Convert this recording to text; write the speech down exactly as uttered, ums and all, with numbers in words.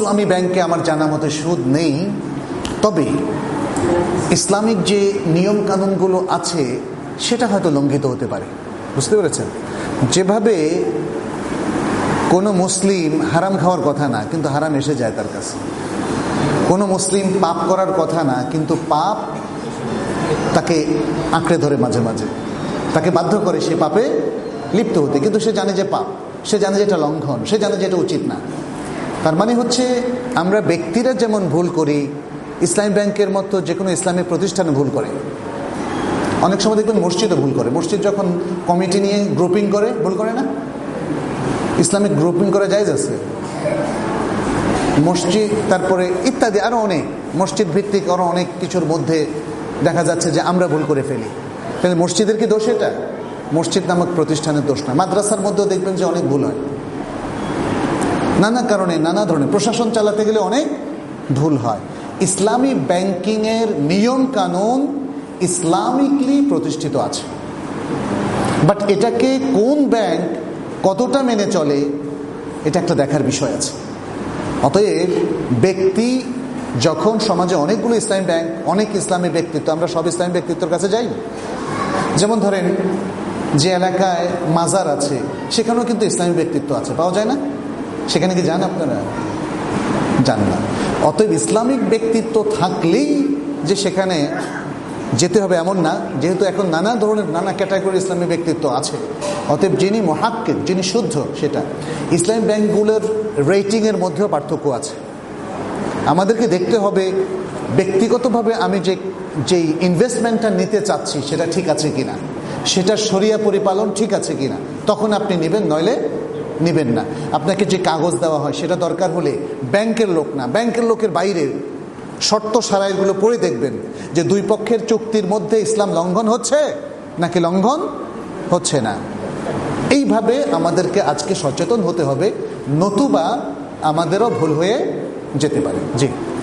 ইসলামী ব্যাংকে আমার জানা মতে সুদ নেই, তবে ইসলামিক যে নিয়ম কানুনগুলো আছে সেটা হয়তো লঙ্ঘিত হতে পারে। বুঝতে পেরেছেন? যেভাবে কোনো মুসলিম হারাম খাওয়ার কথা না, কিন্তু হারাম এসে যায় তার কাছে। কোনো মুসলিম পাপ করার কথা না, কিন্তু পাপ তাকে আঁকড়ে ধরে মাঝে মাঝে, তাকে বাধ্য করে সে পাপে লিপ্ত হতে। কিন্তু সে জানে যে পাপ, সে জানে যে এটা লঙ্ঘন, সে জানে যে এটা উচিত না। তার মানে হচ্ছে আমরা ব্যক্তিরা যেমন ভুল করি, ইসলামী ব্যাংকের মতো যে কোনো ইসলামিক প্রতিষ্ঠানে ভুল করে। অনেক সময় দেখবেন মসজিদও ভুল করে। মসজিদ যখন কমিটি নিয়ে গ্রুপিং করে, ভুল করে না? ইসলামিক গ্রুপিং করা জায়েজ আছে। মসজিদ, তারপরে ইত্যাদি আরো অনেক মসজিদ ভিত্তিক আরো অনেক কিছুর মধ্যে দেখা যাচ্ছে যে আমরা ভুল করে ফেলি। তাহলে মসজিদের কি দোষ? এটা মসজিদ নামক প্রতিষ্ঠানের দোষ না। মাদ্রাসার মধ্যেও দেখবেন যে অনেক ভুল হয়, নানা কারণে, নানা ধরনের প্রশাসন চালাতে গেলে অনেক ভুল হয়। ইসলামী ব্যাংকিং এর নিয়ম কানুন ইসলামিকলি প্রতিষ্ঠিত আছে, বাট এটাকে কোন ব্যাংক কতটা মেনে চলে এটা একটা দেখার বিষয় আছে। অতএব ব্যক্তি যখন সমাজে অনেকগুলো ইসলামী ব্যাংক, অনেক ইসলামী ব্যক্তিত্ব, আমরা সব ইসলামী ব্যক্তিত্বের কাছে যাই। যেমন ধরেন যে এলাকায় মাজার আছে সেখানেও কিন্তু ইসলামী ব্যক্তিত্ব আছে, পাওয়া যায় না? সেখানে কি যান আপনারা? যান না। অতএব ইসলামিক ব্যক্তিত্ব থাকলেই যে সেখানে যেতে হবে এমন না, যেহেতু এখন নানা ধরনের নানা ক্যাটাগরি ইসলামী ব্যক্তিত্ব আছে। অতএব যিনি মুহাক্কিক, যিনি শুদ্ধ, সেটা ইসলামী ব্যাংকগুলোর রেটিংয়ের মধ্যেও পার্থক্য আছে। আমাদেরকে দেখতে হবে ব্যক্তিগতভাবে আমি যে যেই ইনভেস্টমেন্টটা নিতে চাচ্ছি সেটা ঠিক আছে কিনা, সেটা শরিয়া পরিপালন ঠিক আছে কিনা, তখন আপনি নেবেন, নইলে নেবেন না। আপনাকে যে কাগজ দেওয়া হয় সেটা দরকার হলে ব্যাংকের লোক না, ব্যাংকের লোকের বাইরে শর্ত সারাইগুলো পড়ে দেখবেন যে দুই পক্ষের চুক্তির মধ্যে ইসলাম লঙ্ঘন হচ্ছে নাকি লঙ্ঘন হচ্ছে না। এইভাবে আমাদেরকে আজকে সচেতন হতে হবে, নতুবা আমাদেরও ভুল হয়ে যেতে পারে। জি।